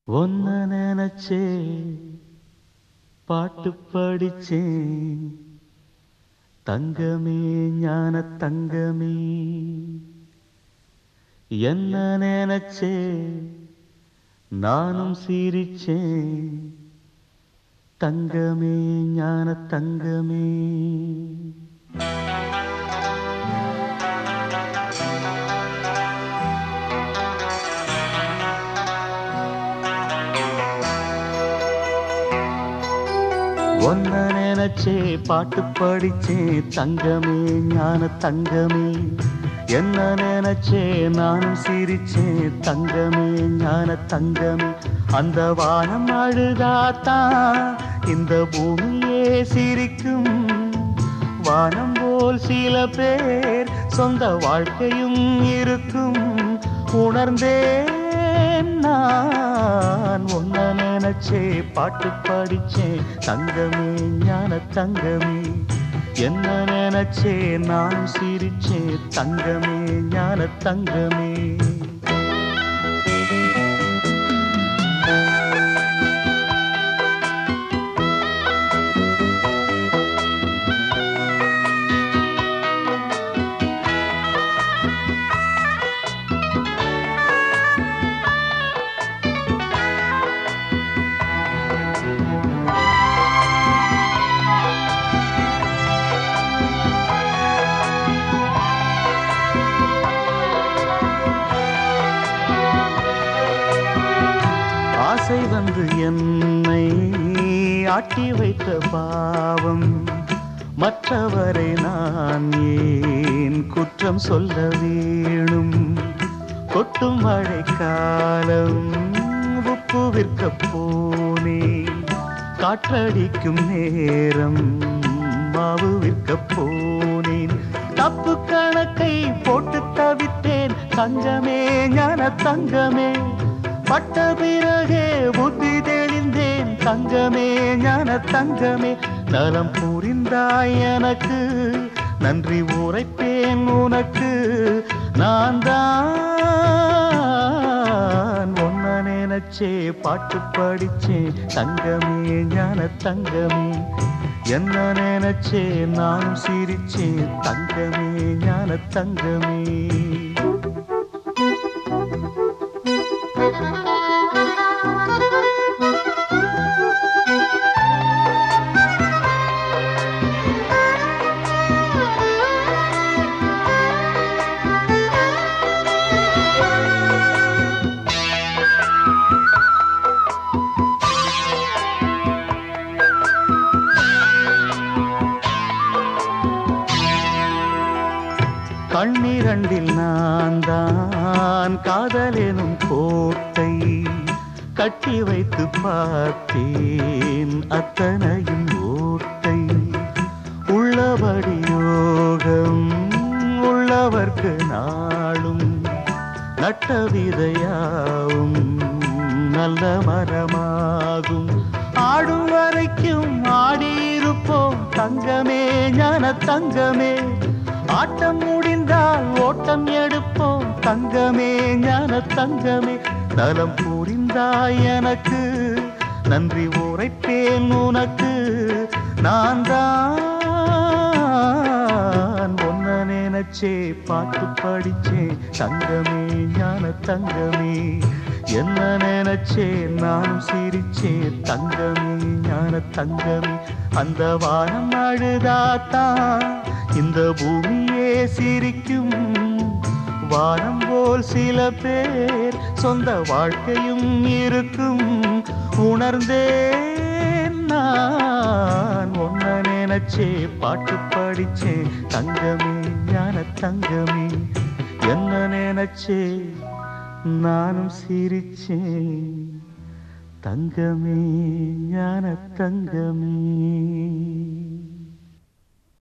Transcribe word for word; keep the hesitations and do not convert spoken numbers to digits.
ஒன்ன நினைச்சே பாட்டு படிச்சேன் தங்கமே ஞான தங்கமே. என்ன நினைச்சே நானும் சிரிச்சேன் தங்கமே ஞான தங்கமே. ஒன்ன நினைச்சே பாட்டு படிச்சே தங்கமே ஞான தங்கமே. என்ன நினைச்சே நானும் சிரிச்சே தங்கமே ஞான தங்கமே. அந்த வானம் அழுதாத்தான் இந்த பூமியே சிரிக்கும். வானம் போல் சில பேர் சொந்த வாழ்க்கையும் இருக்கும். உணர்ந்தேன் நான் ஒன்ன நினைச்சே பாட்டு படிச்சே தங்கமே ஞான தங்கமே. என்ன நினைச்சே நான் சிரிச்சே தங்கமே ஞான தங்கமே. ஆசை வந்து என்னை ஆட்டி வைத்த பாவம். மற்றவரை நான் ஏன் குற்றம் சொல்ல வேணும்? கொட்டும் மழைக்காலம் உப்பு விற்க போனே. காற்றடிக்கும் நேரம் மாவு விற்க போனேன். தப்பு கணக்கை போட்டு தவித்தேன் தங்கமே ஞான தங்கமே. பட்ட பிறகே புத்தி தெளிந்தேன் தங்கமே ஞான தங்கமே. நலம் புரிந்தாய் எனக்கு நன்றி உரைப்பேன் உனக்கு. நான் தான் ஒன்ன நினைச்சே பாட்டு படிச்சே தங்கமே ஞான தங்கமே. என்ன நினைச்சே நானும் சிரிச்சே தங்கமே ஞான தங்கமே. கண்ணிரண்டில் நான் தான் காதலெனும் கோட்டை கட்டி வைத்து பார்த்தேன் அத்தனையும் ஓட்டை. உள்ளபடி யோகம் உள்ளவர்க்கு நாளும் நட்ட விதையாவும் நல்ல மரமாகும். ஆடும் வரைக்கும் ஆடியிருப்போம் தங்கமே ஞான தங்கமே. ஆட்டம் முடிந்தால் ஓட்டம் எடுப்போம் தங்கமே ஞான தங்கமே. நலம் புரிந்தாய் எனக்கு நன்றி உரைப்பேன் உனக்கு. நான் தான் ஒன்ன நினைச்சே பாட்டு படிச்சே தங்கமே ஞான தங்கமே. என்ன நினைச்சே நானும் சிரிச்சே தங்கமே ஞான தங்கமே. அந்த வானம் அழுதாத்தான் இந்த பூமியே சிரிக்கும். வானம் போல் சில பேர் சொந்த வாழ்க்கையும் இருக்கும். உணர்ந்தேன் நான் ஒன்ன நினைச்சே பாட்டு படிச்சே தங்கமே ஞான தங்கமே. என்ன நினைச்சே நானும் சிரிச்சே தங்கமே ஞான தங்கமே.